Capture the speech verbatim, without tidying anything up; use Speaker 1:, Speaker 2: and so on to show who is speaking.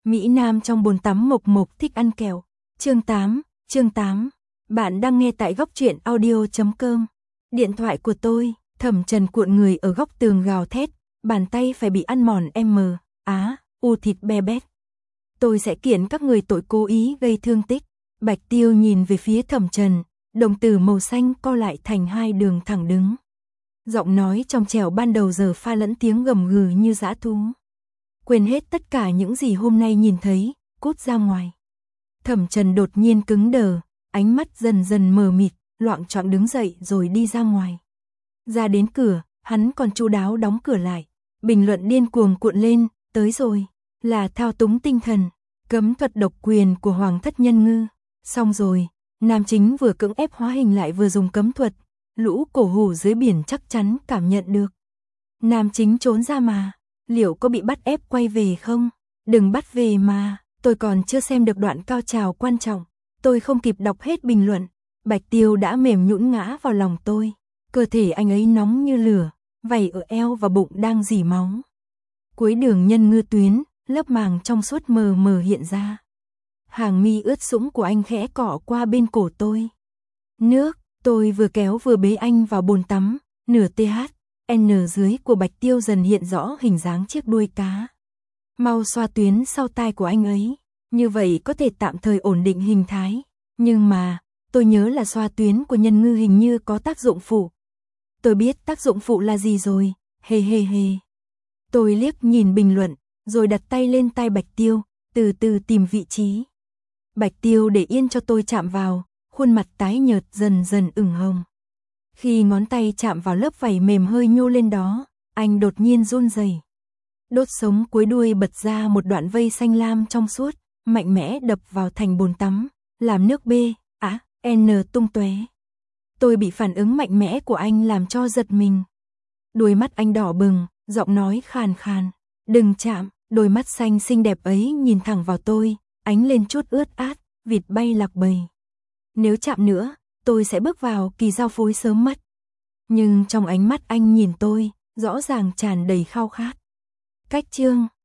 Speaker 1: Mỹ Nam trong bồn tắm Mộc Mộc thích ăn kẹo. Chương tám, chương tám. Bạn đang nghe tại góc truyện audio chấm com. Điện thoại của tôi, Thẩm Trần cuộn người ở góc tường gào thét, bàn tay phải bị ăn mòn em á, u thịt be bét. Tôi sẽ kiện các người tội cố ý gây thương tích. Bạch Tiêu nhìn về phía Thẩm Trần, đồng tử màu xanh co lại thành hai đường thẳng đứng. Giọng nói trong trẻo ban đầu giờ pha lẫn tiếng gầm gừ như dã thú. Quên hết tất cả những gì hôm nay nhìn thấy, cút ra ngoài. Thẩm Trần đột nhiên cứng đờ, ánh mắt dần dần mờ mịt, loạng choạng đứng dậy rồi đi ra ngoài. Ra đến cửa, hắn còn chu đáo đóng cửa lại. Bình luận điên cuồng cuộn lên, tới rồi, là thao túng tinh thần, cấm thuật độc quyền của Hoàng thất Nhân Ngư. Xong rồi, nam chính vừa cưỡng ép hóa hình lại vừa dùng cấm thuật, lũ cổ hủ dưới biển chắc chắn cảm nhận được. Nam chính trốn ra mà, liệu có bị bắt ép quay về không? Đừng bắt về mà, tôi còn chưa xem được đoạn cao trào quan trọng. Tôi không kịp đọc hết bình luận, Bạch Tiêu đã mềm nhũn ngã vào lòng tôi. Cơ thể anh ấy nóng như lửa, vảy ở eo và bụng đang rỉ máu. Cuối đường Nhân Ngư tuyến, lớp màng trong suốt mờ mờ hiện ra. Hàng mi ướt sũng của anh khẽ cọ qua bên cổ tôi. Nước, tôi vừa kéo vừa bế anh vào bồn tắm, nửa tê hát, en dưới của Bạch Tiêu dần hiện rõ hình dáng chiếc đuôi cá. Mau xoa tuyến sau tai của anh ấy, như vậy có thể tạm thời ổn định hình thái. Nhưng mà, tôi nhớ là xoa tuyến của Nhân Ngư hình như có tác dụng phụ. Tôi biết tác dụng phụ là gì rồi, hề hề hề. Tôi liếc nhìn bình luận, rồi đặt tay lên tai Bạch Tiêu, từ từ tìm vị trí. Bạch Tiêu để yên cho tôi chạm vào, khuôn mặt tái nhợt dần dần ửng hồng. Khi ngón tay chạm vào lớp vảy mềm hơi nhô lên đó, anh đột nhiên run rẩy. Đốt sống cuối đuôi bật ra một đoạn vây xanh lam trong suốt, mạnh mẽ đập vào thành bồn tắm, làm nước B, á, N tung tóe. Tôi bị phản ứng mạnh mẽ của anh làm cho giật mình. Đôi mắt anh đỏ bừng, giọng nói khàn khàn. Đừng chạm, đôi mắt xanh xinh đẹp ấy nhìn thẳng vào tôi, ánh lên chút ướt át, vịt bay lạc bầy. Nếu chạm nữa, tôi sẽ bước vào kỳ giao phối sớm mất. Nhưng trong ánh mắt anh nhìn tôi, rõ ràng tràn đầy khao khát. Cách chương